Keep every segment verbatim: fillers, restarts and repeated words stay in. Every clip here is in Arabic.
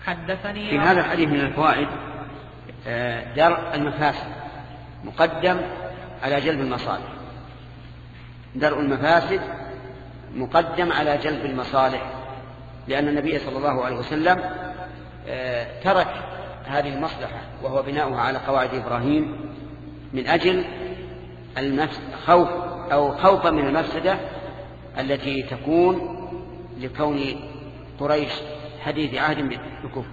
حدثني في هذا الحديث من الفوائد درء المفاسد مقدم على جلب المصالح. درء المفاسد مقدم على جلب المصالح، لأن النبي صلى الله عليه وسلم ترك هذه المصلحة وهو بناؤها على قواعد إبراهيم من أجل الخوف أو خوفا من المفسدة التي تكون لكون قريش حديث عهد بالكفر.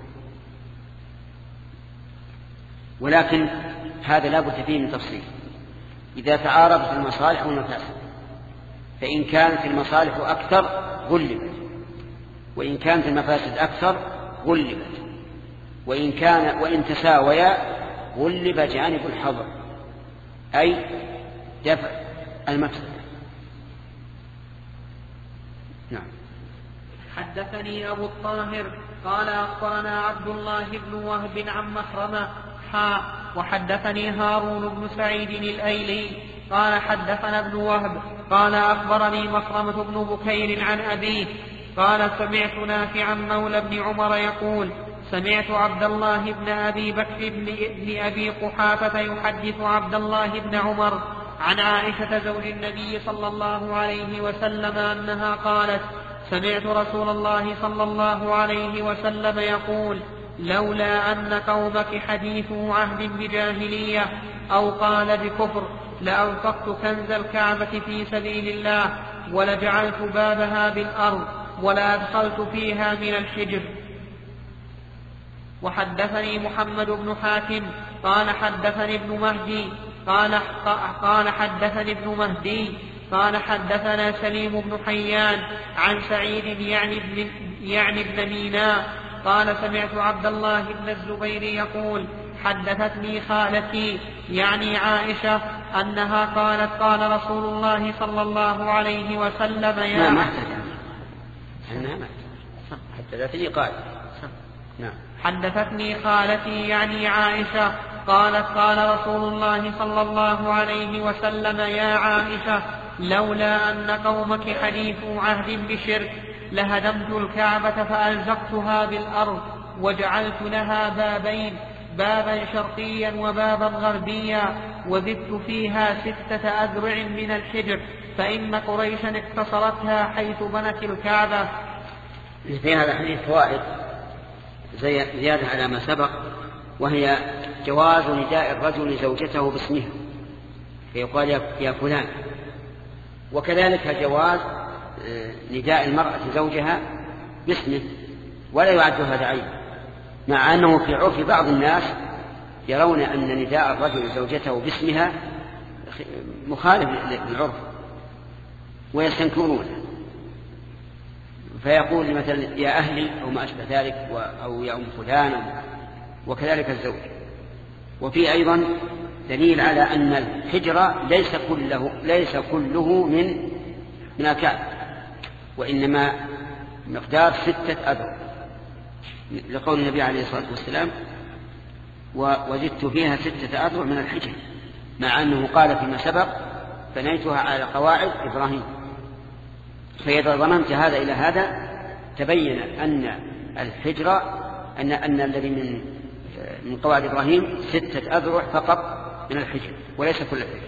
ولكن هذا لا بد فيه من تفصيل. إذا تعارضت المصالح والمفاسد، فإن كانت المصالح أكثر غلبت، وإن كانت المفاسد أكثر غلبت، وإن كان وإن تساويا غلب جانب الحظر، أي دفع المفسدة. نعم. حدثني أبو الطاهر قال أخبرنا عبد الله بن وهب عن مخرمة حاء وحدثني هارون بن سعيد الأيلي قال حدثنا ابن وهب قال أخبرني مخرمة بن بكير عن أبيه قال سمعت نافعا مولى بن عمر يقول سمعت عبد الله بن أبي بكر بن أبي قحافة يحدث عبد الله بن عمر عن عائشة زوج النبي صلى الله عليه وسلم أنها قالت سمعت رسول الله صلى الله عليه وسلم يقول لولا أن قومك حديثوا عهد بجاهلية أو قال بكفر لأنفقت كنز الكعبة في سبيل الله ولجعلت بابها بالأرض ولأدخلت فيها من الحجر. وحدثني محمد بن حاتم قال حدثني ابن مهدي قال, قال حدثني ابن مهدي قال حدثنا سليم بن حيان عن سعيد يعني ابن, يعني ابن ميناء قال سمعت عبد الله بن الزبير يقول حدثتني خالتي يعني عائشة أنها قالت قال رسول الله صلى الله عليه وسلم يا ما حدثتني قال نعم حدثتني خالتي يعني عائشة قالت قال رسول الله صلى الله عليه وسلم يا عائشة لولا أن قومك حديث عهد بشرك لهدمت الكعبة فألزقتها بالأرض وجعلت لها بابين بابا شرقيا وبابا غربيا وزدت فيها ستة أذرع من الحجر فإن قريشا اقتصرتها حيث بنت الكعبة. في هذا الحديث فوائد زيادة على ما سبق، وهي جواز نداء الرجل زوجته باسمها فيقال يا فلان، وكذلك جواز نداء المرأة زوجها باسمه ولا يعد هذا عيب، مع أنه في عرف بعض الناس يرون أن نداء الرجل زوجته باسمها مخالف للعرف ويستنكرونه، فيقول مثلا يا أهلي أو ما أشبه ذلك أو يا أم فلان، وكذلك الزوج. وفي أيضا دليل على أن الحجر ليس كله, ليس كله من من الكعب، وإنما مقدار ستة أذرع، لقول النبي عليه الصلاة والسلام وزدت فيها ستة أذرع من الحجر، مع أنه قال فيما سبق بنيتها على قواعد إبراهيم. فإذا ضمنت هذا إلى هذا تبين أن الحجر أن, أن الذي من من قواعد إبراهيم ستة أذرع فقط من الحجر وليس كل الحجر.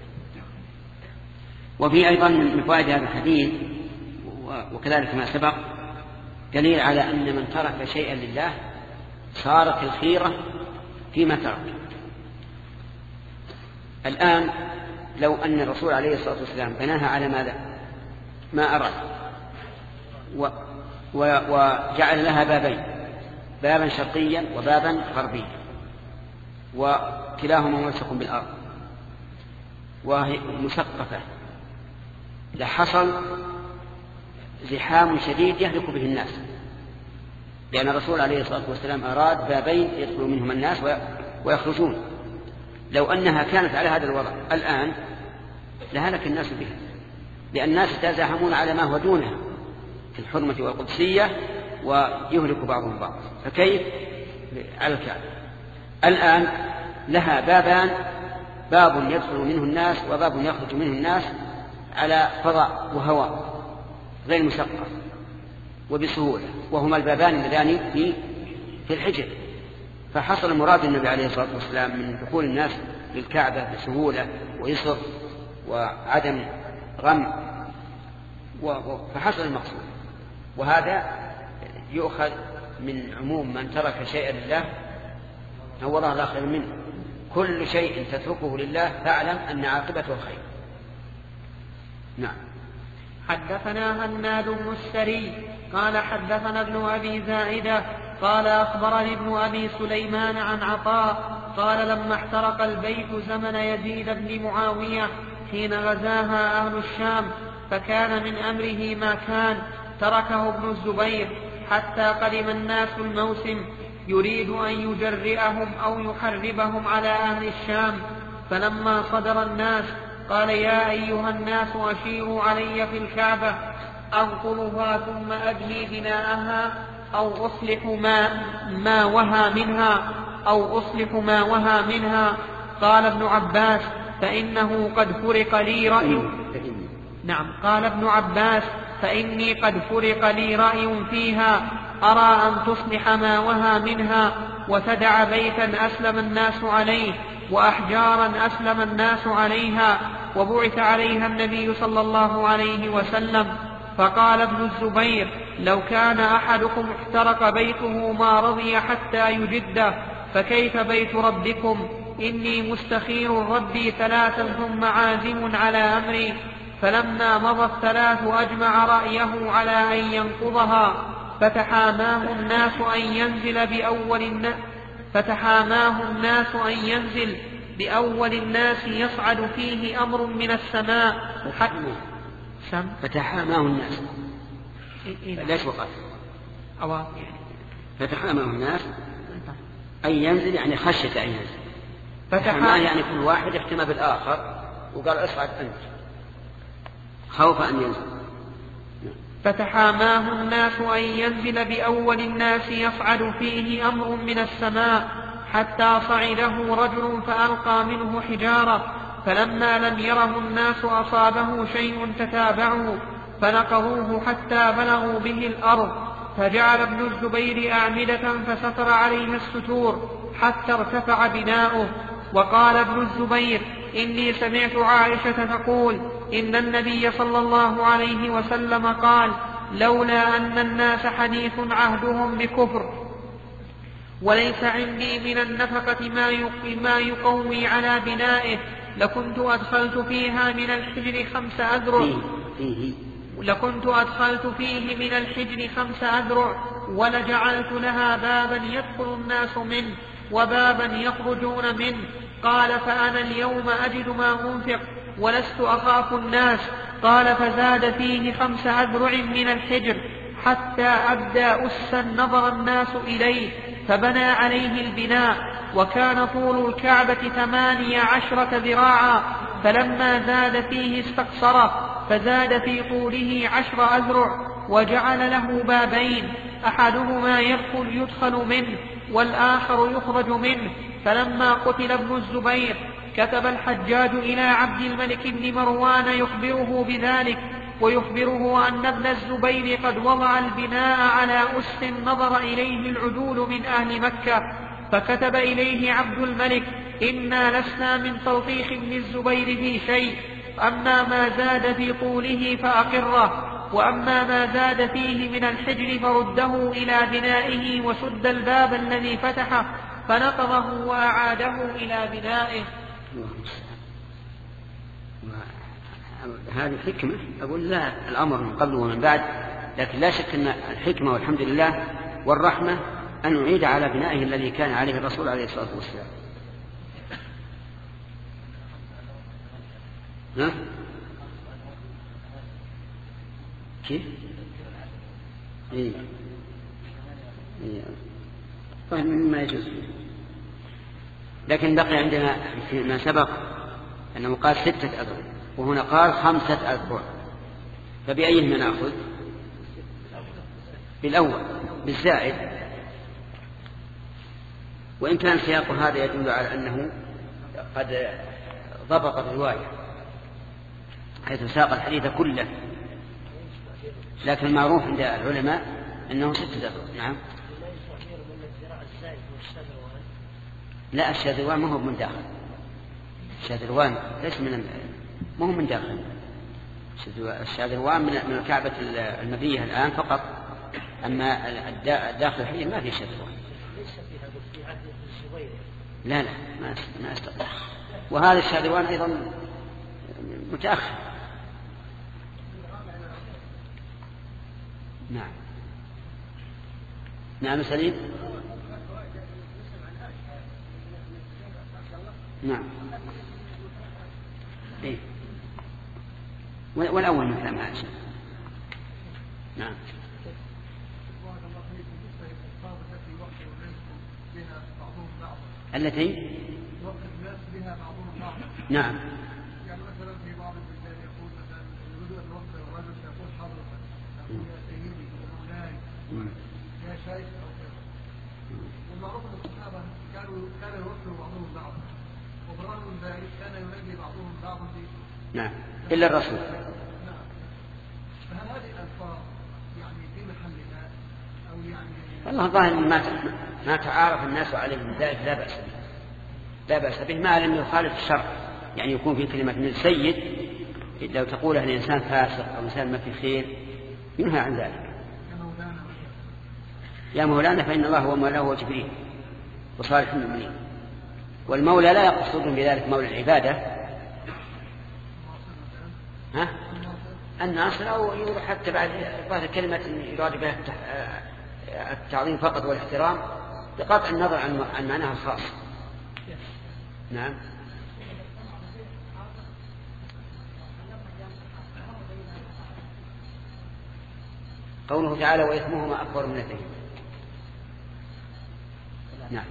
وفي أيضا من فوائد هذا الحديث وكذلك ما سبق دليل على أن من ترك شيئا لله صارت الخيرة فيما ترك. الآن لو أن الرسول عليه الصلاة والسلام بناها على ماذا ما أراد و وجعل لها بابين، بابا شرقيا وبابا غربيا، وكلاهما ملصق بالأرض وهي مسقفة، لحصل زحام شديد يهلك به الناس، لأن الرسول عليه الصلاة والسلام أراد بابين يدخل منهم الناس ويخرجون. لو أنها كانت على هذا الوضع الآن لهلك الناس بها، لأن الناس يتزاحمون على ما هو دونها في الحرمة والقدسية ويهلك بعضهم بعض، فكيف على الكعبة؟ الآن لها بابان، باب يدخل منه الناس وباب يخرج منه الناس على فضاء وهواء غير مسقف وبسهولة، وهما البابان اللذان في في الحجر. فحصل مراد النبي عليه الصلاة والسلام من دخول الناس للكعبة بسهولة ويسر وعدم غم، فحصل المقصود. وهذا يؤخذ من عموم من ترك شيئا لله نور الله خير منه. كل شيء تتركه لله فاعلم أن عاقبته الخير. نعم. حدثنا هناد بن السري قال حدثنا ابن أبي زائدة قال أخبرني ابن أبي سليمان عن عطاء قال لما احترق البيت زمن يزيد بن معاوية حين غزاها أهل الشام فكان من أمره ما كان تركه ابن الزبير حتى قدم الناس الموسم يريد أن يجرئهم أو يحربهم على أهل الشام. فلما صدر الناس قال يا أيها الناس أشيروا علي في الكعبة أنقلها ثم أبني بناءها أو أصلح ما, ما وهى منها أو أصلح ما وهى منها. قال ابن عباس فإنه قد فرق لي رأي. نعم. قال ابن عباس فإني قد فرق لي رأي فيها أرى أن تصلح ما وهى منها وتدع بيتا أسلم الناس عليه وأحجارا أسلم الناس عليها وبعث عليها النبي صلى الله عليه وسلم. فقال ابن الزبير لو كان أحدكم احترق بيته ما رضي حتى يجده فكيف بيت ربكم؟ إني مستخير ربي ثلاثا ثم عازم على أمري. فلما مضى الثلاث أجمع رأيه على أن ينقضها فتحاماه الناس أن ينزل بأول الناس فتحاماه الناس أن ينزل بأول الناس يصعد فيه أمر من السماء حتى فتحاماه الناس ليش وقت فتحاماه الناس أن ينزل يعني خشية أن ينزل. فتحاماه يعني كل واحد احتمى بالآخر وقال اصعد أنت خوف أن ينزل. فتحاماه الناس أن ينزل بأول الناس يصعد فيه أمر من السماء حتى صعده رجل فألقى منه حجارة فلما لم يره الناس أصابه شيء تتابعوا فنقضوه حتى بلغوا به الأرض فجعل ابن الزبير أعمدة فستر عليها الستور حتى ارتفع بناؤه. وقال ابن الزبير إني سمعت عائشة تقول إن النبي صلى الله عليه وسلم قال لولا أن الناس حديث عهدهم بكفر وليس عندي من النفقة ما يقوي على بنائه لكنت أدخلت فيها من الحجر خمس أذرع لكنت أدخلت فيه من الحجر خمس أذرع ولجعلت لها بابا يدخل الناس منه وبابا يخرجون منه. قال فأنا اليوم أجد ما أنفق ولست أخاف الناس. قال فزاد فيه خمس أذرع من الحجر حتى أبدى أسا نظر الناس إليه فبنى عليه البناء وكان طول الكعبة ثمانية عشرة ذراعا فلما زاد فيه استقصره فزاد في طوله عشر أذرع وجعل له بابين أحدهما يدخل يدخل منه والآخر يخرج منه. فلما قتل ابن الزبير كتب الحجاج إلى عبد الملك بن مروان يخبره بذلك ويخبره أن ابن الزبير قد وضع البناء على أس نظر إليه العدول من أهل مكة. فكتب إليه عبد الملك إنا لسنا من تلطيخ ابن الزبير في شيء أما ما زاد في طوله فأقره وأما ما زاد فيه من الحجر فرده إلى بنائه وسد الباب الذي فتحه فنقضه وأعاده إلى بنائه. هذه الحكمة أقول لا الأمر من قبل ومن بعد لكن لا شك أن الحكمة والحمد لله والرحمة أن نعيد على بنائه الذي كان عليه الرسول عليه الصلاة والسلام. ها؟ كيف؟ إيه؟ إيه؟ طيب مما يجوز. لكن بقي عندنا فيما سبق أنه قال ستة أذرع وهنا قال خمسة أذرع فبأيهما نأخذ؟ بالأول بالزائد وإن كان سياق هذا يدل على أنه قد ضبط الرواية حيث ساق الحديث كله لكن المعروف عند العلماء أنه ستة أذرع. نعم لا الشاذروان ما هو من داخل، الشاذروان ليس من ما هو من داخل، الشاذروان من من الكعبة المبنية الآن فقط، أما داخل الحجر ما في شاذروان. لا لا ما ما استطاع. وهذا الشاذروان أيضا متأخر. نعم نعم سليم. نعم إيه؟ والأول من كلام عائشة. نعم التي نعم يعني مثلا في بعض البلدان يقول مثلا يريد ان يوقف الرجل فيقول حضرتك يقول يا سيدي مولاي يا شيخ او كذا. والمعروف ان الصحابه كانوا كان يوقف بعضهم بعضا، وبرغم من ذلك كان ينجي بعضهم بعضا في نعم الا الرسول. نعم. فهل هذه الالفاظ يعني في محلها او يعني والله ظاهر ما ما تعارف الناس عليه من ذلك لا بأس به، لا بأس به ما لم يخالف الشرع. يعني يكون في كلمة من السيد لو تقول أن الإنسان فاسق أو إنسان ما في خير ينهى عن ذلك. يا مولانا فإن الله هو مولاه وجبريل وصالح المؤمنين. والمولى لا يقصد بذلك مولى العبادة ها؟ الناصر، أو يقول حتى بعد بعد كلمة يراد بها التعظيم فقط والاحترام بقطع النظر عن معناها الخاص. نعم قوله تعالى وإثمهما أكبر من اثنين. نعم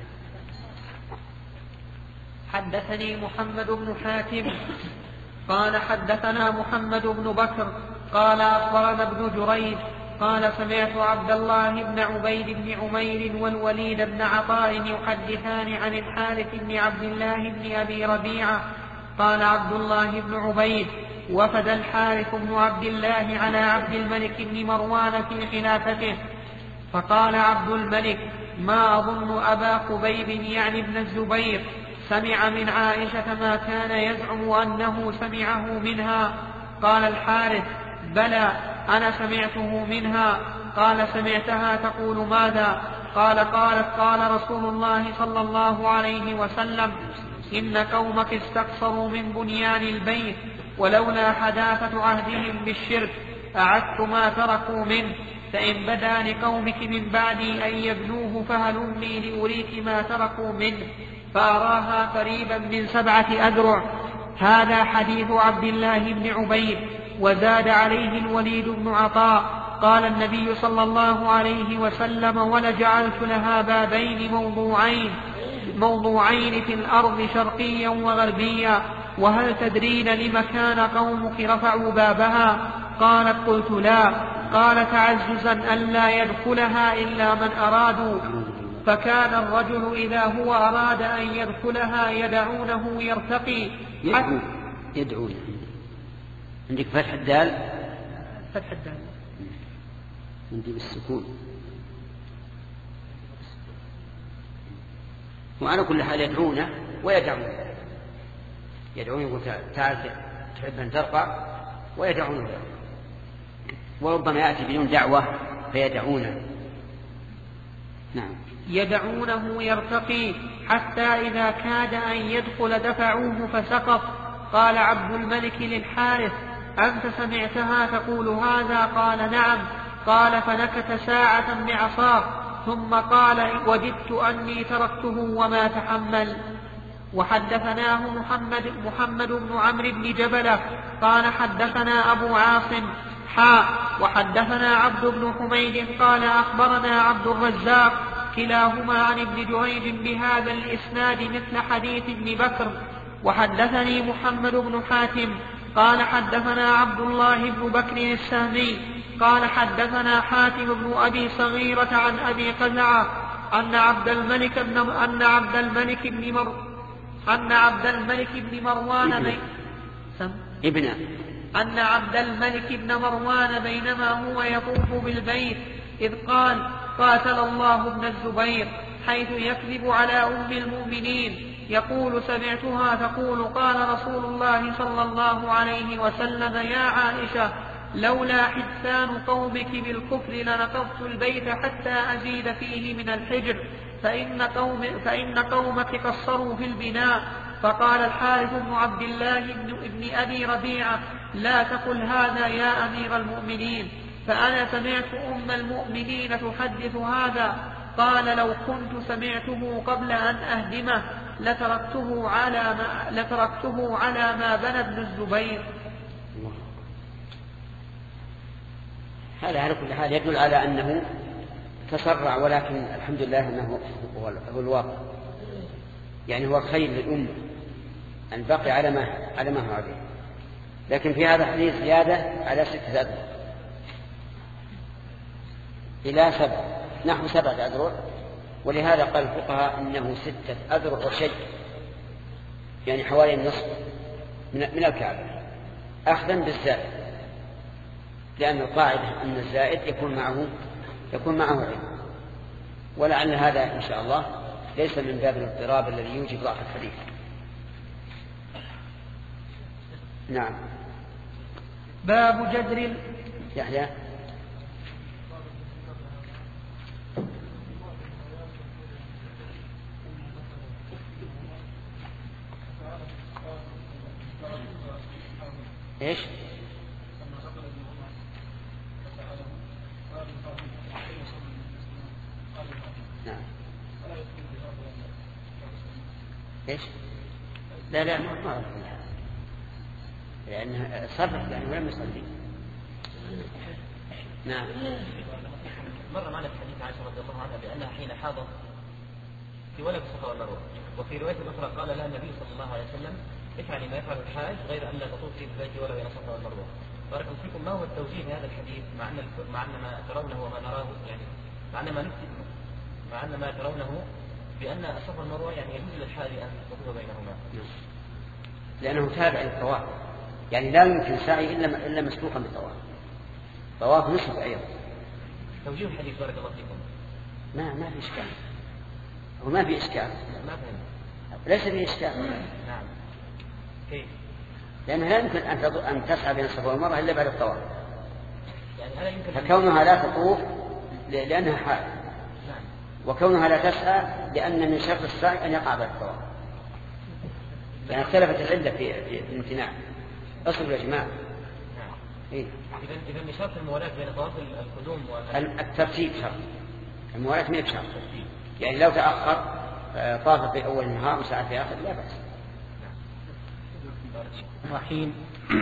حدثني محمد بن حاتم قال حدثنا محمد بن بكر قال أخبرنا ابن جريج قال سمعت عبد الله بن عبيد بن عمير والوليد بن عطاء يحدثان عن الحارث بن عبد الله بن أبي ربيعة قال عبد الله بن عبيد وفد الحارث بن عبد الله على عبد الملك بن مروان في خلافته، فقال عبد الملك ما أظن أبا خبيب يعني ابن الزبير سمع من عائشة ما كان يزعم أنه سمعه منها. قال الحارث بلى أنا سمعته منها. قال سمعتها تقول ماذا؟ قال قالت قال رسول الله صلى الله عليه وسلم إن قومك استقصروا من بنيان البيت ولولا حداثة عهدهم بالشرك أعدت ما تركوا منه، فإن بدا لقومك من بعدي أن يبنوه فهلمي لأريك ما تركوا منه، فأراها قريبا من سبعة أذرع. هذا حديث عبد الله بن عبيد. وزاد عليه الوليد بن عطاء قال النبي صلى الله عليه وسلم ولجعلت لها بابين موضوعين موضوعين في الأرض شرقيا وغربيا، وهل تدرين لم كان قومك رفعوا بابها؟ قالت قلت لا. قال تعززا ألا يدخلها إلا من أرادوا، فكان الرجل إذا هو أراد أن يدخلها يدعونه يرتقي يدعون يدعون عندك فتح الدال فتح الدال عندي بالسكون. وعلى كل حال يدعونه ويدعون يدعون يقول تعال تحب أن ترقى ويدعونه، وربما يأتي بدون دعوة فيدعونه. نعم يدعونه يرتقي حتى إذا كاد أن يدخل دفعوه فسقط. قال عبد الملك للحارث أنت سمعتها تقول هذا؟ قال نعم. قال فنكت ساعة بعصاه ثم قال وددت أني تركته وما تحمل. وحدثناه محمد, محمد بن عمرو بن جبلة قال حدثنا أبو عاصم حاء وحدثنا عبد بن حميد قال أخبرنا عبد الرزاق كلاهما عن ابن جريج بهذا الإسناد مثل حديث ابن بكر. وحدثني محمد بن حاتم قال حدثنا عبد الله بن بكر السهمي قال حدثنا حاتم بن أبي صغيرة عن أبي قزعة أن عبد الملك بن أن عبد الملك بن مر أن عبد الملك بن مروان بي... ابن أن عبد الملك بن مروان بينما هو يطوف بالبيت إذ قال قاتل الله ابن الزبير، حيث يكذب على أم المؤمنين يقول سمعتها تقول قال رسول الله صلى الله عليه وسلم يا عائشة لولا حدثان قومك بالكفر لنقضت البيت حتى أزيد فيه من الحجر فإن, قوم فإن قومك قصروا في البناء. فقال الحارث بن عبد الله بن ابن أبي ربيعة لا تقل هذا يا أمير المؤمنين، فأنا سمعت أم المؤمنين تحدث هذا. قال لو كنت سمعته قبل أن أهدمه لتركته على ما, لتركته على ما بنى ابن الزبير. هذا على كل حال يدل على أنه تسرع، ولكن الحمد لله أنه هو الواقع، يعني هو خير للأمة أن بقي على ما على ما هو عليه. لكن في هذا الحديث زيادة على ستة أذرع إلى سبع، نحو سبعة أذرع، ولهذا قال الفقهاء إنه ستة أذرع وشيء، يعني حوالي النصف من الكعبة، أخذا بالزائد، لأن القاعدة أن الزائد يكون معه يكون معه علم. ولعل هذا إن شاء الله ليس من باب الاضطراب الذي يوجب ضعف الحديث. نعم. باب جدر يحيى ايش؟ نعم. ايش؟ لا لا ما أعرف، لأنه صرف لأنه لم يصلي. نعم. مر معنا في حديث عائشة رضي الله عنها بأنها حين حاضت في ولد الصفا والمروة، وفي رواية أخرى قال لها النبي صلى الله عليه وسلم افعلي ما يفعل الحاج غير أن لا تطوفي بالبيت ولا بين الصفا والمروة. بارك الله فيكم، ما هو التوجيه لهذا الحديث مع أن مع أن ما ترونه وما نراه، يعني مع أن ما نكتب مع أن ما ترونه بأن الصفا والمروة يعني يجوز للحاج أن تطوف بينهما، لأنه تابع للطواف، يعني لا يمكن سعي إلا إلا مسبوقا بالطواف، طواف نصف أيضا. توجيه الحديث بارك الله فيكم ما ما في إشكال، هو ما في إشكال، ما فهم. ليس في إشكال. نعم. كيف؟ لأنه لا يمكن أن أن تسعى بين الصفا والمروة إلا بعد الطواف، يعني هذا يمكن فكونها لا تطوف لأنها حائض، نعم. وكونها لا تسعى لأن من شرط السعي أن يقع بعد الطواف، يعني اختلفت العلة في في الامتناع. أصل يا جماعة. نعم. إيه؟ إذا إذا من شرط الموالاة بين طواف القدوم والترتيب شرط، الموالاة ما بشرط، يعني لو تأخر طاف في أول النهار وسعى في آخر لا بأس. رحيم.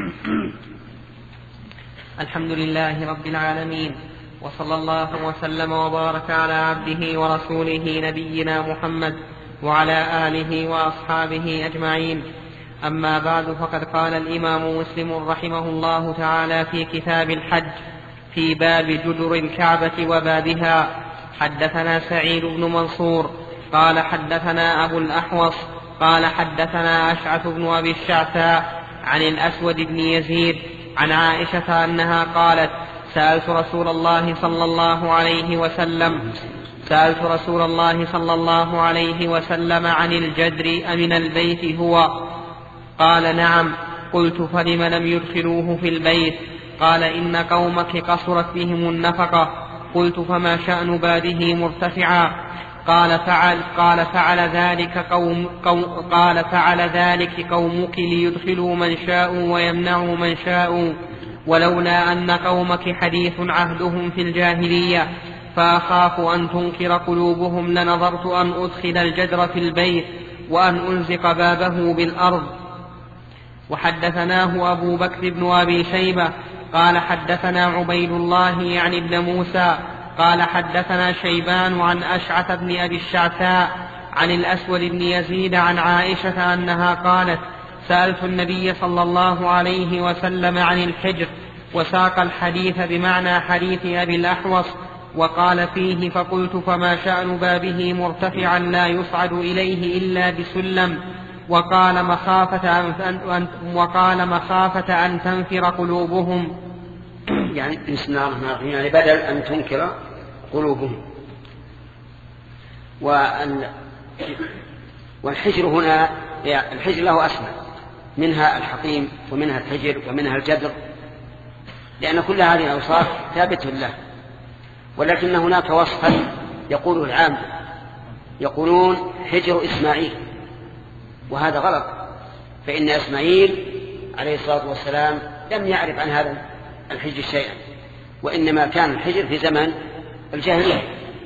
الحمد لله رب العالمين، وصلى الله وسلم وبارك على عبده ورسوله نبينا محمد وعلى آله وأصحابه أجمعين. أما بعد، فقد قال الإمام مسلم رحمه الله تعالى في كتاب الحج في باب جدر الكعبة وبابها: حدثنا سعيد بن منصور قال حدثنا أبو الأحوص قال حدثنا أشعث بن أبي الشعثاء عن الأسود بن يزيد عن عائشة أنها قالت: سألت رسول الله صلى الله عليه وسلم سألت رسول الله صلى الله عليه وسلم عن الجدر أمن البيت هو؟ قال: نعم. قلت: فلم لم يدخلوه في البيت؟ قال: إن قومك قصرت بهم النفقة. قلت: فما شأن بابه مرتفعا؟ قال: فعل قال فعل ذلك قوم قوم قال فعل ذلك قومك ليدخلوا من شاءوا ويمنعوا من شاءوا، ولولا أن قومك حديث عهدهم في الجاهلية فأخاف أن تنكر قلوبهم لنظرت أن أدخل الجدر في البيت وأن ألزق بابه بالأرض. وحدثناه أبو بكر بن أبي شيبة قال حدثنا عبيد الله يعني ابن موسى قال حدثنا شيبان عن أشعث بن أبي الشعثاء عن الأسود بن يزيد عن عائشة أنها قالت: سألت النبي صلى الله عليه وسلم عن الحجر، وساق الحديث بمعنى حديث أبي الأحوص، وقال فيه: فقلت: فما شأن بابه مرتفعا لا يصعد إليه إلا بسلم؟ وقال: مخافة أن, وقال مخافة أن تنفر قلوبهم. يعني بسم الله الرحمن الرحيم، يعني بدل أن تنكر قلوبهم، والحجر هنا يعني الحجر له أسماء، منها الحطيم ومنها الحجر ومنها الجدر، لأن كل هذه الأوصاف ثابتة له. ولكن هناك وصفا يقوله العام، يقولون حجر إسماعيل، وهذا غلط، فإن إسماعيل عليه الصلاة والسلام لم يعرف عن هذا الحجر شيئا، وإنما كان الحجر في زمن الجاهلية.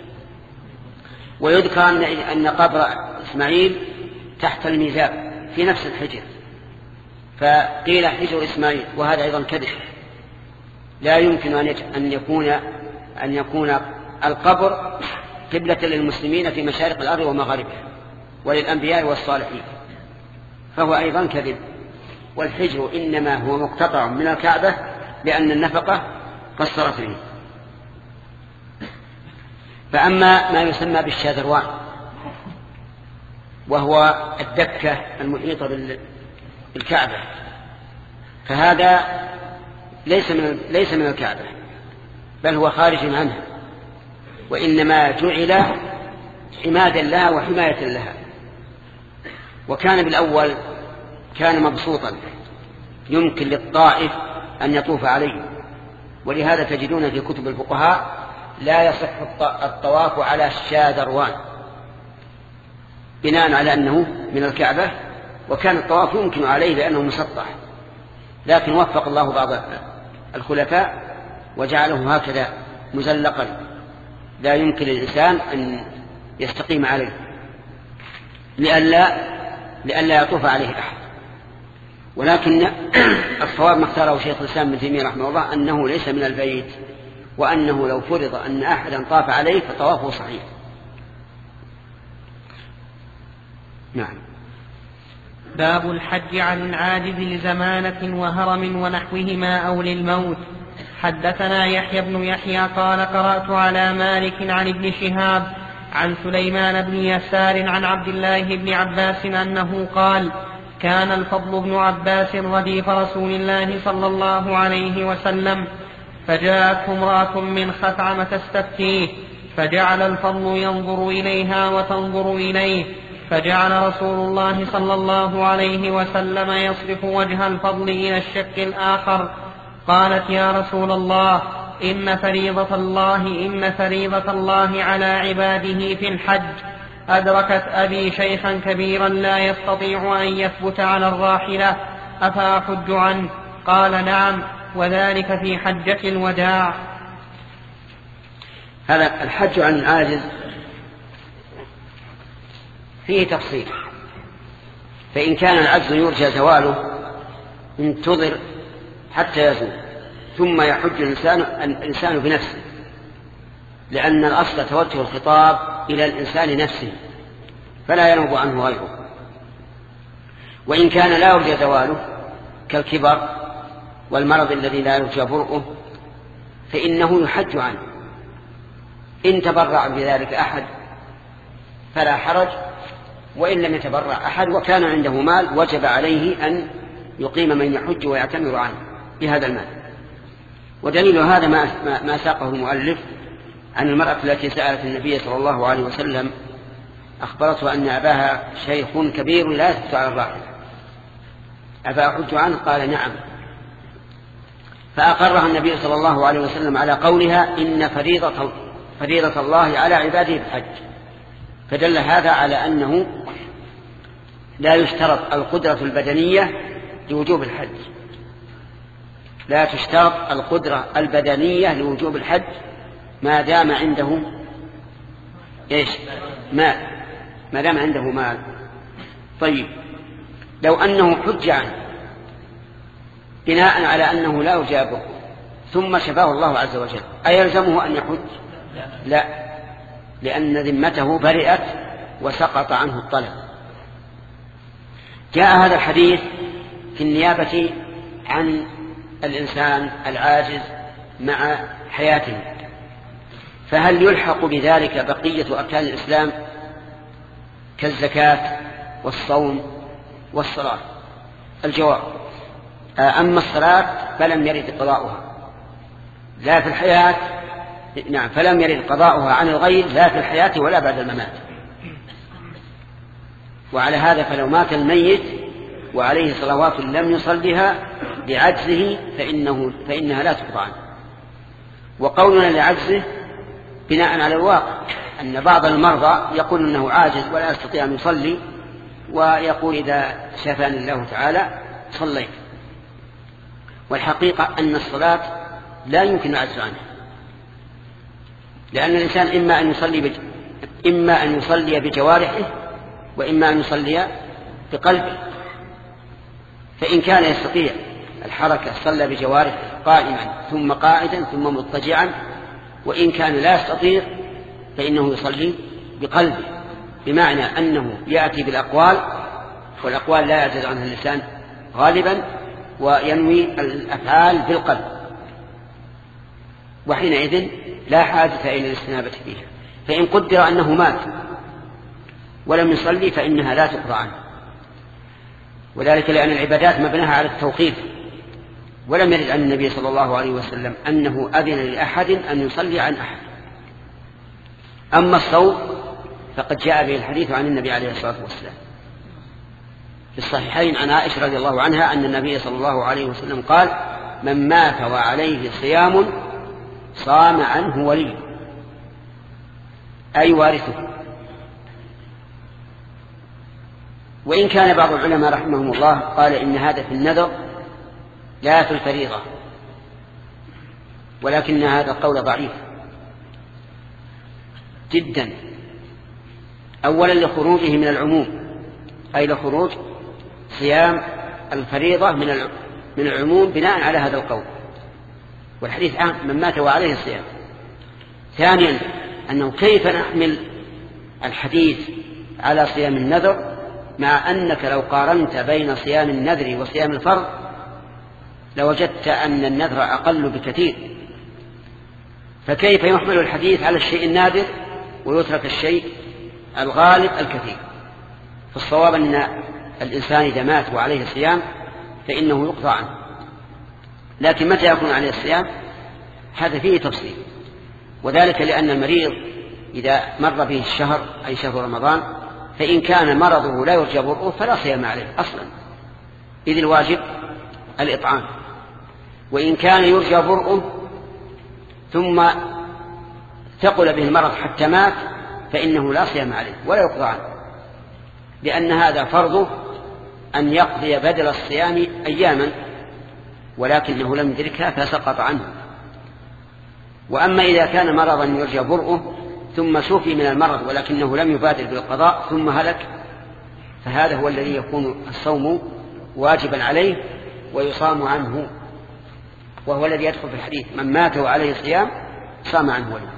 ويذكر أن قبر إسماعيل تحت الميزاب في نفس الحجر، فقيل حجر إسماعيل، وهذا أيضا كذب. لا يمكن أن يكون أن يكون القبر قبلة للمسلمين في مشارق الأرض ومغاربها وللأنبياء والصالحين، فهو أيضا كذب. والحجر إنما هو مقتطع من الكعبة لأن النفقة قصرت فيه. فأما ما يسمى بالشاذروان، وهو الدكة المحيطة بالكعبة، فهذا ليس من ليس من الكعبة، بل هو خارج عنها، وإنما جعل حمادا لها وحماية لها. وكان بالأول كان مبسوطا يمكن للطائف أن يطوف عليه، ولهذا تجدون في كتب الفقهاء لا يصح الطواف على الشاذروان بناء على أنه من الكعبة، وكان الطواف يمكن عليه لأنه مسطح. لكن وفق الله بعض الخلفاء وجعله هكذا مزلقا لا يمكن للإنسان أن يستقيم عليه لئلا لئلا يطوف عليه أحد. ولكن الصواب ما اختاره شيخ الإسلام ابن تيمية رحمه الله أنه ليس من البيت، وأنه لو فرض أن أحدا طاف عليه فطوافه صحيح. نعم. باب الحج عن العاجز لزمانة وهرم ونحوهما أو للموت. حدثنا يحيى بن يحيى قال قرأت على مالك عن ابن شهاب عن سليمان بن يسار عن عبد الله بن عباس أنه قال: كان الفضل بن عباس رديف رسول الله صلى الله عليه وسلم، فجاءته امرأة من خثعم تستفتيه، فجعل الفضل ينظر إليها وتنظر إليه، فجعل رسول الله صلى الله عليه وسلم يصرف وجه الفضل إلى الشق الآخر. قالت: يا رسول الله، إن فريضة الله إن فريضة الله على عباده في الحج أدركت أبي شيخا كبيرا لا يستطيع أن يثبت على الراحلة، أفأحج عنه؟ قال: نعم، وذلك في حجة الوداع. هذا الحج عن العاجز فيه تفصيل، فإن كان العجز يرجى زواله انتظر حتى يزول ثم يحج الإنسان, الإنسان بنفسه، لأن الأصل توجه الخطاب إلى الإنسان نفسه فلا ينوب عنه غيره. وإن كان لا يرجى زواله كالكبر والمرض الذي لا يرجى برؤه فإنه يحج عنه. إن تبرع بذلك أحد فلا حرج، وإن لم يتبرع أحد وكان عنده مال وجب عليه أن يقيم من يحج ويعتمر عنه بهذا المال. ودليل هذا ما, ما ساقه المؤلف عن المرأة التي سألت النبي صلى الله عليه وسلم، أخبرته أن أباها شيخ كبير لا يثبت على الراحلة، أفأحج عنه؟ قال: نعم. فأقرها النبي صلى الله عليه وسلم على قولها: إن فريضة, فريضة الله على عباده بالحج. فدل هذا على أنه لا يشترط القدرة البدنية لوجوب الحج، لا تشترط القدرة البدنية لوجوب الحج ما دام عنده إيش؟ مال، ما دام عنده مال. طيب، لو أنه حج عنه بناء على أنه لا يجابه ثم شفاه الله عز وجل، أيلزمه أن يحج؟ لا، لأن ذمته برئت وسقط عنه الطلب. جاء هذا الحديث في النيابة عن الإنسان العاجز مع حياته، فهل يلحق بذلك بقية أركان الإسلام كالزكاة والصوم والصلاة؟ الجواب: أما الصلاة فلم يرد قضاؤها لا في الحياة، نعم، فلم يرد قضاؤها عن الغير لا في الحياة ولا بعد الممات. وعلى هذا فلو مات الميت وعليه صلوات لم يصلها لعجزه فإنه فإنها لا تقضى عنه. وقولنا لعجزه بناء على الواقع أن بعض المرضى يقول أنه عاجز ولا يستطيع أن يصلي، ويقول إذا شفاني الله تعالى صليت. والحقيقة أن الصلاة لا يمكن العجز عنها، لأن الإنسان إما أن يصلي بج... إما أن يصلي بجوارحه وإما أن يصلي بقلبه. فإن كان يستطيع الحركة صلى بجوارحه قائما ثم قاعدا ثم مضطجعا، وإن كان لا يستطيع فإنه يصلي بقلبه، بمعنى أنه يأتي بالأقوال، والأقوال لا يعجز عنها اللسان غالبا، وينوي الأفعال بالقلب، وحينئذ لا حاجة إلى الاستنابة فيها. فإن قدر أنه مات ولم يصلي فإنها لا تقضى عنه، وذلك لأن العبادات مبناها على التوقيف، ولم يرد عن النبي صلى الله عليه وسلم أنه أذن لأحد أن يصلي عن أحد. أما الصوم فقد جاء به الحديث عن النبي عليه الصلاة والسلام في الصحيحين عن عائشة رضي الله عنها أن النبي صلى الله عليه وسلم قال: من مات وعليه صيام صام عنه ولي، أي وارثه. وإن كان بعض العلماء رحمهم الله قال إن هذا في النذر لا في الفريضة، ولكن هذا القول ضعيف جدا، أولا لخروجه من العموم، أي لخروج صيام الفريضة من من العموم بناء على هذا القول، والحديث عام من مات وعليه الصيام. ثانيا أنه كيف نحمل الحديث على صيام النذر مع أنك لو قارنت بين صيام النذر وصيام الفرض لوجدت أن النذر أقل بكثير، فكيف يحمل الحديث على الشيء النادر ويترك الشيء الغالب الكثير؟ فالصواب أن الإنسان إذا مات وعليه صيام فإنه يقضى عنه، لكن متى يكون عليه الصيام هذا فيه تفصيل، وذلك لأن المريض إذا مر به الشهر أي شهر رمضان فإن كان مرضه لا يرجى برؤه فلا صيام عليه أصلا، إذ الواجب الإطعام. وإن كان يرجى برؤه ثم ثقل به المرض حتى مات فإنه لا صيام عليه ولا يقضى عنه، لأن هذا فرضه أن يقضي بدل الصيام أياما ولكنه لم يدركها فسقط عنه. وأما إذا كان مرضا يرجى برؤه ثم شفي من المرض ولكنه لم يبادر بالقضاء ثم هلك، فهذا هو الذي يكون الصوم واجبا عليه ويصام عنه، وهو الذي يدخل في الحديث من مات وعليه صيام صام عنه وليه.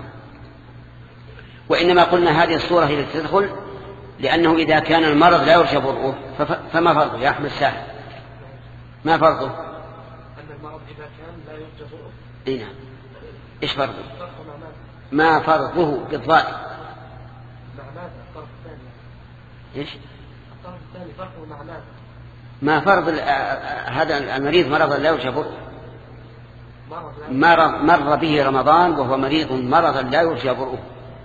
وإنما قلنا هذه الصورة هي التي تدخل لأنه إذا كان المرض لا يرجى برؤه فما فرضه يا أحمد ساهل؟ ما فرضه؟ أن المرض إذا كان لا يرجى برؤه. إيه نعم. إيش فرضه؟ ما فرضه بالضاد؟ مع ماذا؟ الطرف الثاني. إيش؟ الطرف الثاني فرضه مع ماذا؟ ما فرض هذا المريض مرضا لا يرجى برؤه، مرض مر به رمضان وهو مريض مرضا لا يرجى برؤه.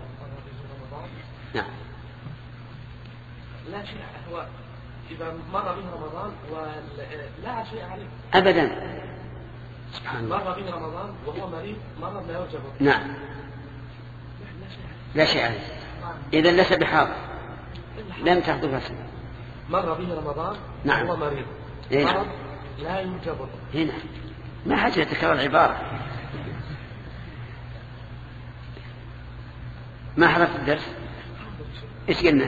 نعم. لا شيء، هو إذا مر به رمضان ولا شيء عليه أبدا. سبحان الله. مر به رمضان وهو مريض مرض لا يرجى برؤه. نعم. لا شيء عليه. إذا ليس بحاضر لم تحضر سنة. مر به رمضان نعم. وهو مريض إيه نعم. مرض لا يرجى برؤه. هنا ما حاجة تكرار العبارة. ما حضرت الدرس؟ إيش قلنا؟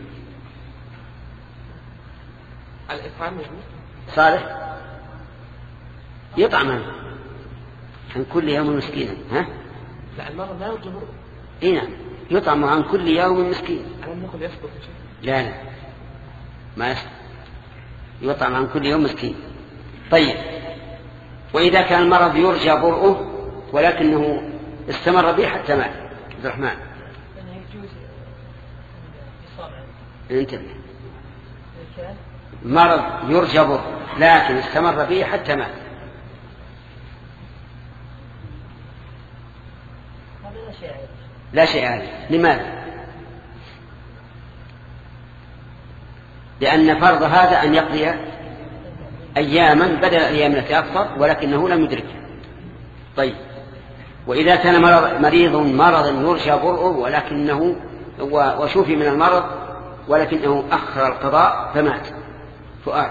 الإطعام صالح يطعم عن كل يوم مسكينا. ها؟ لا المرض لا يرجى برؤه. إيه نعم يطعم عن كل يوم مسكين. ألم نقل يسقط شيء؟ لا لا ما يسقط، يطعم عن كل يوم مسكين. طيب وإذا كان المرض يرجى برؤه ولكنه استمر به حتى مات؟ عبد الرحمن انتبه، مرض يرجى برؤه لكن استمر به حتى مات، لا شيء عليه. لماذا؟ لأن فرض هذا أن يقضي أياما بدل الأيام التي أفطر ولكنه لم يدركها. طيب، وإذا كان مريض مرضا يرجى برؤه ولكنه وشوفي من المرض ولكنه أخر القضاء فمات، سؤال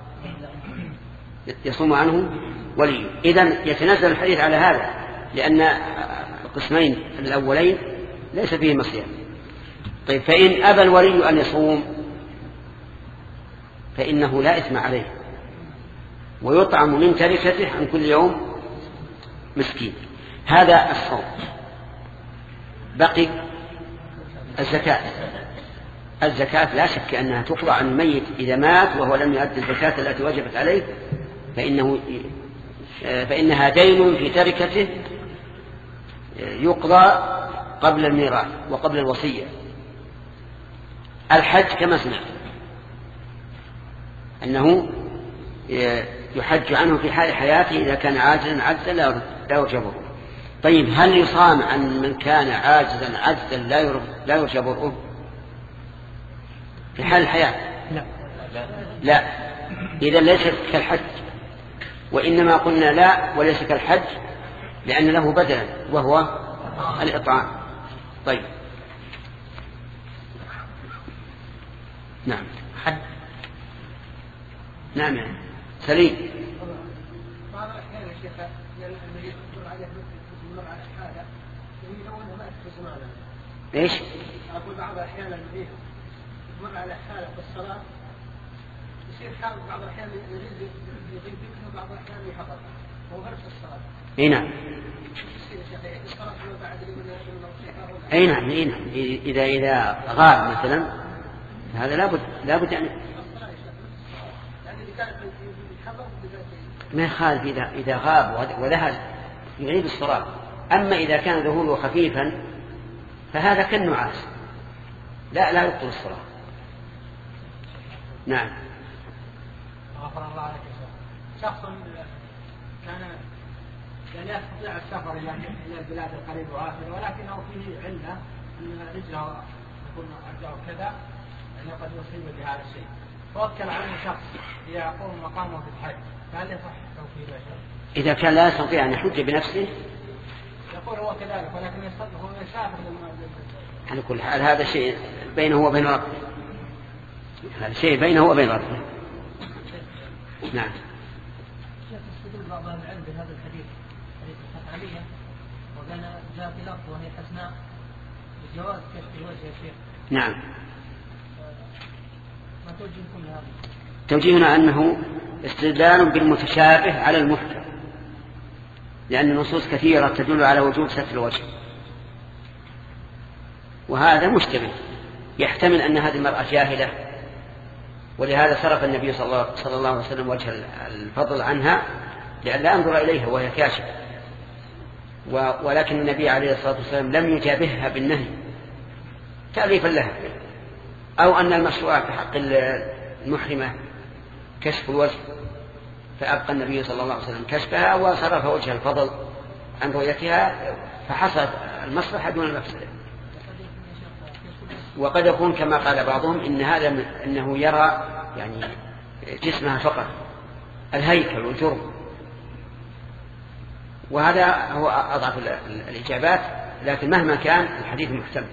يصوم عنه ولي. إذن يتنزل الحديث على هذا، لأن القسمين الأولين ليس فيه مصير. طيب، فإن أبى الولي أن يصوم فإنه لا إثم عليه، ويطعم من تركته عن كل يوم مسكين. هذا الصوم. بقي الزكاة. الزكاة لا شك أنها تقضى عن الميت إذا مات وهو لم يؤدي الزكاة التي وجبت عليه، فإنه فإنها دين في تركته يقضى قبل الميراث وقبل الوصية. الحج كما سمعت أنه يحج عنه في حال حياته إذا كان عاجزا عجزا لا يرجى برؤه. طيب، هل يصام عن من كان عاجزا عجزا لا يرجى برؤه في حال الحياة؟ لا, لا. إذا ليست كالحج، وإنما قلنا لا وليس كالحج لأن له بدلا وهو الإطعام. طيب، نعم. حد نعم يعني. سليم. بعض الأحيان يا شيخ المريض يمر عليه يمر على حالة يريد أنه ما يحفظ معنا. إيش؟ أقول بعض الأحيان المريض يمر على حالة في الصلاة يصير حال بعض الأحيان يريد يغيب ذكره بعض الأحيان يحفظ وهو غير في الصلاة. إيه نعم. أي نعم. أي نعم. إذا إذا غاب مثلا هذا لابد لابد أن ما يخالف إذا إذا غاب وذهب يعيد الصلاة. أما إذا كان ذهوله خفيفا فهذا كالنعاس لا لا يبطل الصلاة. نعم. غفر الله عليك. شخص كان يعني يستطيع السفر إلى البلاد القريبة وآخره ولكنه فيه علة أن رجله يكون أرجعه كذا أنه قد يصيب بهذا الشيء، توكل عنه شخص يقوم مقامه في الحج، فهل يصح توكيله؟ إذا كان لا يستطيع أن يحج بنفسه يقول هو كذلك ولكن هو يسافر على كل حال هذا شيء بينه وبين ربه، هذا شيء بينه وبين ربه. نعم. يستدل بعض أهل العلم بهذا الحديث حديث الخطعلية وكان جاء في لفظ وهي حسناء الجواز كشف الوجه يا شيخ. نعم. ما توجهكم لهذا؟ توجيهنا أنه استدلال بالمتشابه على المحكم، لأن النصوص كثيرة تدل على وجوب ستر الوجه، وهذا مشتبه يحتمل أن هذه المرأة جاهلة ولهذا صرف النبي صلى الله عليه وسلم وجه الفضل عنها لئلا أنظر إليها وهي كاشفة، ولكن النبي عليه الصلاة والسلام لم يجابهها بالنهي تأليفا لها، أو أن المشروع في حق المحرمة كشف الوجه فأبقى النبي صلى الله عليه وسلم كشفها وصرف وجه الفضل عن رؤيتها فحصلت المصلحة دون المفسدة. وقد يكون كما قال بعضهم إن هذا أنه يرى يعني جسمها فقط الهيكل والجرم، وهذا هو أضعف الإجابات، لكن مهما كان الحديث محتمل،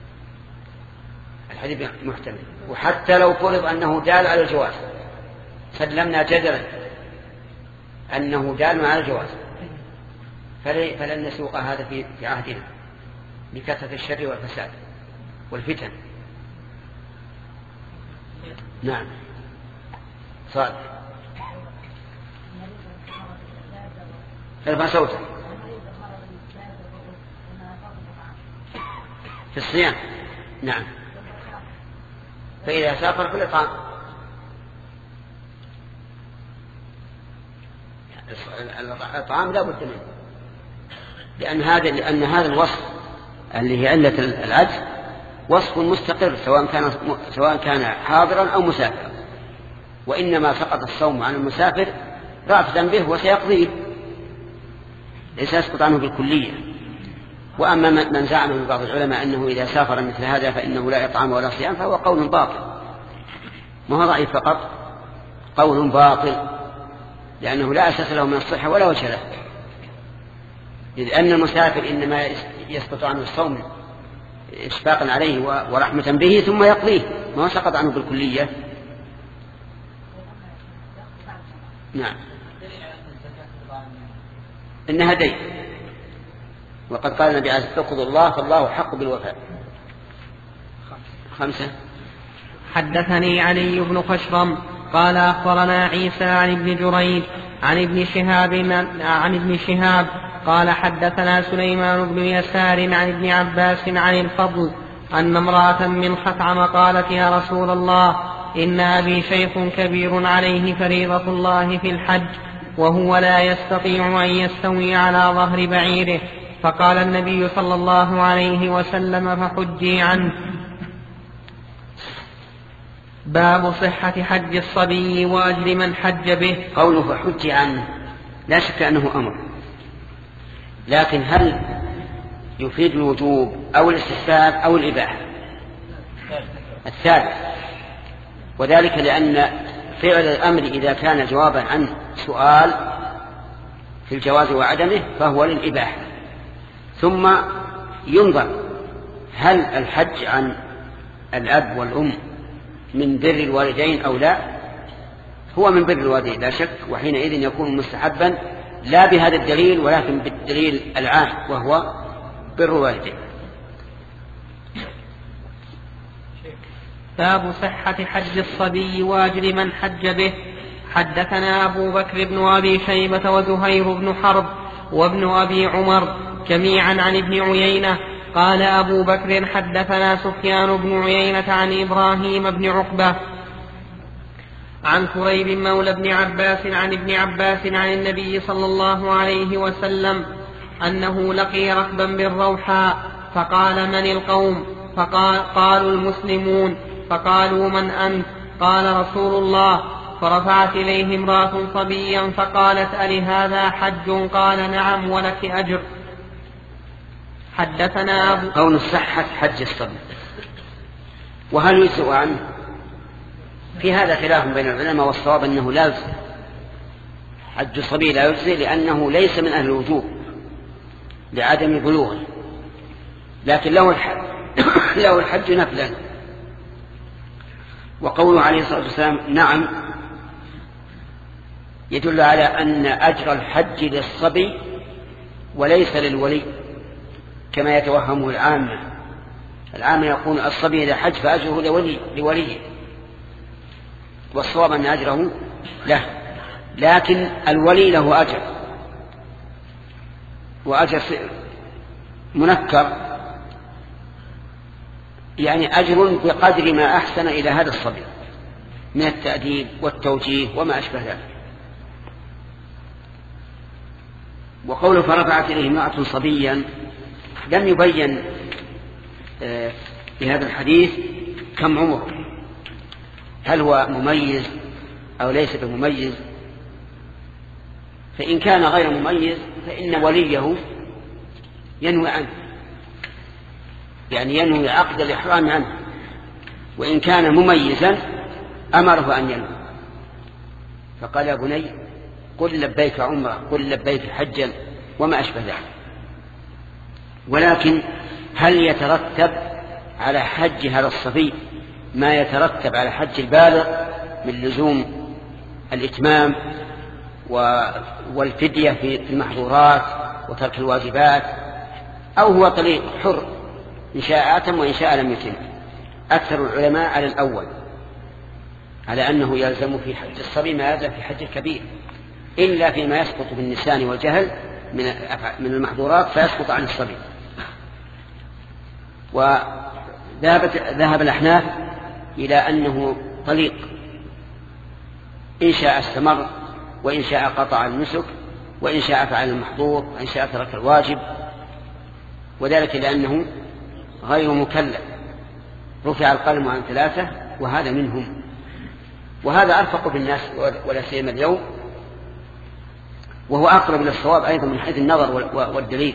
الحديث محتمل. وحتى لو فرض أنه دال على الجواز سلمنا جدلا أنه دال على الجواز فلن نسوق هذا في عهدنا لكثرة الشر والفساد والفتن. نعم. صالح. ارفع صوتك. في الصيام. نعم. فإذا سافر في الإطعام. الإطعام لا بد منه، لأن هذا لأن هذا الوصف اللي هي علة العجز وصف مستقر سواء كان سواء كان حاضرا أو مسافرا، وإنما سقط الصوم عن المسافر رافدا به وسيقضيه، ليس يسقط عنه بالكلية. وأما من زعم من بعض العلماء أنه إذا سافر مثل هذا فإنه لا إطعام ولا صيام فهو قول باطل، ما هو ضعيف فقط، قول باطل، لأنه لا أساس له من الصحة ولا وجه له، إذ أن المسافر إنما يسقط عنه الصوم إشفاقا عليه ورحمة به ثم يقضيه، ما سقط عنه بالكلية. نعم، إنها دين، وقد قال النبي عليه الصلاة والسلام: الله فالله حق بالوفاء. خمسة. حدثني علي بن خشرم قال أخبرنا عيسى عن ابن جريج عن ابن شهاب عن ابن شهاب قال حدثنا سليمان بن يسار عن ابن عباس عن الفضل أن امرأة من خثعم قالت: يا رسول الله، إن أبي شيخ كبير عليه فريضة الله في الحج، وهو لا يستطيع أن يستوي على ظهر بعيره، فقال النبي صلى الله عليه وسلم: فحجي عنه. باب صحة حج الصبي وأجر من حج به. قوله فحجي عنه لا شك أنه أمر، لكن هل يفيد الوجوب أو الاستحباب أو الإباحة؟ الثالث، وذلك لأن فعل الأمر إذا كان جوابا عن سؤال في الجواز وعدمه فهو للإباحة، ثم ينظر هل الحج عن الأب والأم من بر الوالدين أو لا. هو من بر الوالدين لا شك، وحينئذ يكون مستحبا لا بهذا الدليل ولكن بالدليل العام وهو بر الوالدين. باب صحة حج الصبي واجر من حج به. حدثنا أبو بكر بن أبي شيبة وزهير بن حرب وابن أبي عمر جميعا عن ابن عيينة قال أبو بكر حدثنا سفيان بن عيينة عن إبراهيم بن عقبة عن كريب مولى بن عباس عن ابن عباس عن النبي صلى الله عليه وسلم أنه لقي ركبا بالروحاء فقال: من القوم؟ فقال قالوا: المسلمون. فقالوا: من أنت؟ قال: رسول الله. فرفعت إليه امرأة صبيا فقالت: ألهذا حج؟ قال: نعم ولك أجر. حدثنا أبو قول صحة حج الصبي، وهل يجزئ عنه؟ في هذا خلاف بين العلماء، والصواب أنه لا يجزئ. حج الصبي لا يجزئ لأنه ليس من أهل الوجوب لعدم بلوغه، لكن له الحج له الحج نفلا. وقوله عليه الصلاة والسلام نعم يدل على أن أجر الحج للصبي وليس للولي كما يتوهمه العامة. العامة يقول الصبي إذا حج فأجره لولي لوليه، والصواب أن أجره له، لكن الولي له أجر، وأجر منكر، يعني أجر بقدر ما أحسن إلى هذا الصبي من التأديب والتوجيه وما أشبه ذلك. وقوله فرفعت إليه امرأة صبيا لم يبين في هذا الحديث كم عمره، هل هو مميز أو ليس بمميز. فإن كان غير مميز فإن وليه ينوي عنه، يعني ينوي عقد الإحرام عنه، وإن كان مميزا أمره أن ينوي، فقال: يا بني قل لبيك عمرة، قل لبيك حجا وما أشبه ذلك. ولكن هل يترتب على حج هذا الصبي ما يترتب على حج البالغ من لزوم الإتمام والفدية في المحظورات وترك الواجبات، أو هو طريق حر إن شاء أتم وإن شاء لم يتم؟ أكثر العلماء على الأول، على أنه يلزم في حج الصبي ما يلزم في حج الكبير، إلا فيما يسقط بالنسيان والجهل من المحظورات فيسقط عن الصبي. وذهب الأحناف إلى أنه طليق، إن شاء استمر وإن شاء قطع النسك وإن شاء فعل المحظور وإن شاء ترك الواجب، وذلك لأنه غير مكلف، رفع القلم عن ثلاثة وهذا منهم، وهذا أرفق بالناس ولا سيما اليوم، وهو أقرب للصواب أيضا من حيث النظر والدليل.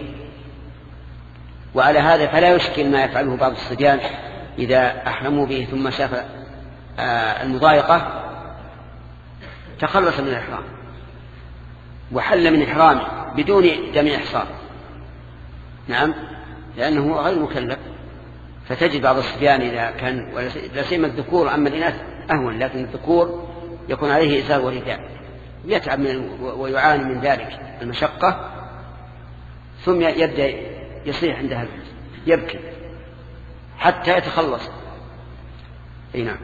وعلى هذا فلا يشكل ما يفعله بعض الصبيان إذا أحرموا به ثم شاف المضايقة تخلص من الإحرام وحل من إحرامه بدون جميع إحصار. نعم، لأنه غير مكلف. فتجد بعض الصبيان إذا كان لا سيما الذكور، أما الإناث أهون، لكن الذكور يكون عليه إزار ورداء يتعب من ويعاني من ذلك المشقة، ثم يبدأ يصيح عندها يبكي حتى يتخلص. أي نعم.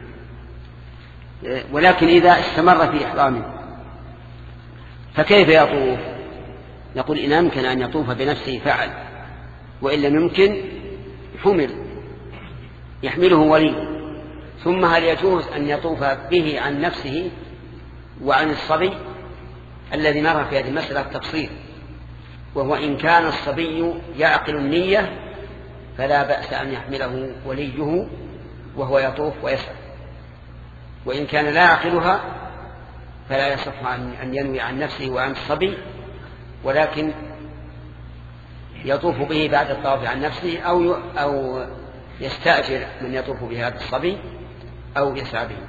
ولكن إذا استمر في إحرامه فكيف يطوف؟ نقول إن أمكن أن يطوف بنفسه فعل، وإن لم يمكن حمل يحمله ولي. ثم هل يجوز أن يطوف به عن نفسه وعن الصبي؟ الذي نرى في هذه المسألة التفصيل، وهو إن كان الصبي يعقل النية فلا بأس أن يحمله وليه وهو يطوف ويسعى، وإن كان لا يعقلها فلا يصح أن ينوي عن نفسه وعن الصبي، ولكن يطوف به بعد الطواف عن نفسه أو أو يستأجر من يطوف بهذا الصبي أو يسعى به.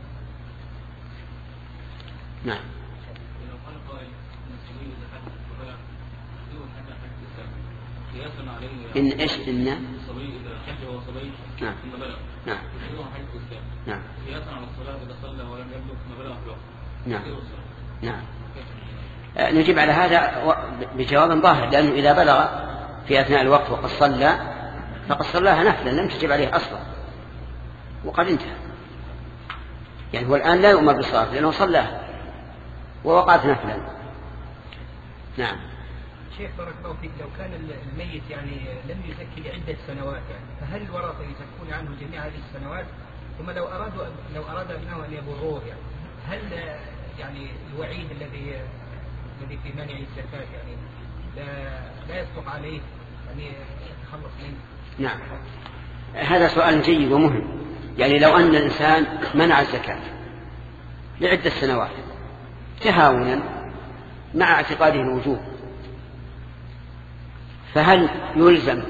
نعم. إن إيش إن الصبي إذا حج وهو صبي نعم ثم بلغ نعم نعم قياسا على الصلاة إذا صلى ولم يبلغ ثم بلغ في الوقت. نعم نعم. نجيب على هذا بجواب ظاهر، لأنه إذا بلغ في أثناء الوقت وقد صلى فقد صلاها نفلا لم تجب عليه أصلا وقد انتهى. يعني هو الآن لا يؤمر بالصلاة لأنه صلاها ووقعت نفلا. نعم. شيخ بارك الله فيك، لو كان الميت يعني لم يزكي لعدة سنوات يعني فهل الورثة يزكون عنه جميع هذه السنوات؟ ثم لو أرادوا لو أراد ابنه أن يبروه يعني هل يعني الوعيد الذي الذي في منع الزكاة يعني لا لا يصدق عليه يعني يتخلص منه؟ نعم، هذا سؤال جيد ومهم. يعني لو أن الإنسان منع الزكاة لعدة سنوات تهاونا مع اعتقاده الوجوب، فهل يلزم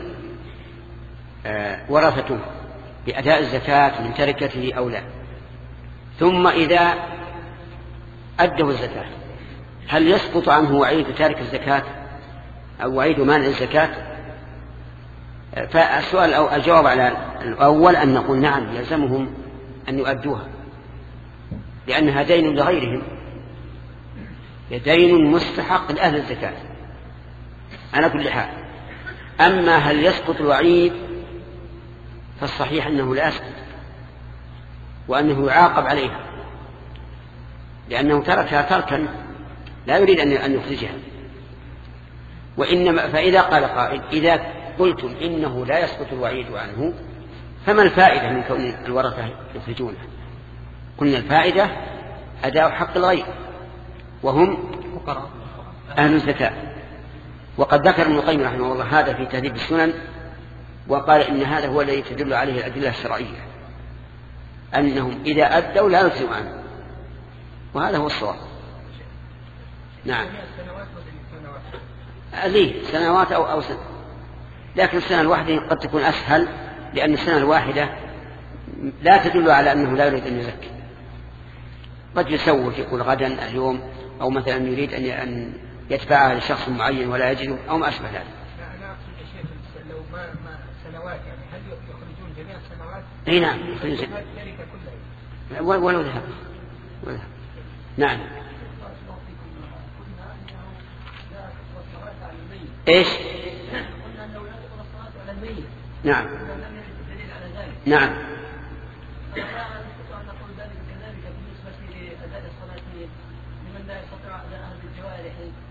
ورثته بأداء الزكاة من تركته أو لا؟ ثم إذا أدوا الزكاة هل يسقط عنه وعيد تارك الزكاة أو وعيد مانع الزكاة؟ فالسؤال أو الجواب على الأول أن نقول نعم يلزمهم أن يؤدوها، لأنها دين لغيرهم، دين مستحق لأهل الزكاة على كل حال. أما هل يسقط الوعيد فالصحيح أنه لا يسقط، وأنه يعاقب عليها لأنه تركها تركا لا يريد أن يخرجها. وإنما فإذا قال قائل إذا قلتم إنه لا يسقط الوعيد عنه فما الفائدة من كون الورثة يخرجونه؟ قلنا الفائدة أداء حق الغير وهم أهل الزكاة. وقد ذكر ابن القيم رحمه الله هذا في تهذيب السنن، وقال إن هذا هو الذي تدل عليه الأدلة الشرعية أنهم إذا أدوا لا يجزئوا عنه، وهذا هو الصواب. نعم. ليه سنوات أو أو سنة، لكن السنة الواحدة قد تكون أسهل، لأن السنة الواحدة لا تدل على أنه لا يريد أن يزكي. قد يسوف يقول غدا اليوم، أو مثلا يريد أن يتبعها لشخص معين ولا يجده أو ما أشبه ذلك. أنا أقصد يا شيخ لو ما ما سنوات يعني هل يخرجون جميع السنوات؟ أي نعم يخرجون ولو ذهب. نعم. إيش؟ قلنا أنه لا تقرأ الصلاة على الميت. نعم. لم يرد الدليل على ذلك. نعم. فلا نستطيع أن نقول ذلك كذلك بالنسبة لأداء الصلاة لمن لا يستطيع أداءها بالجوارح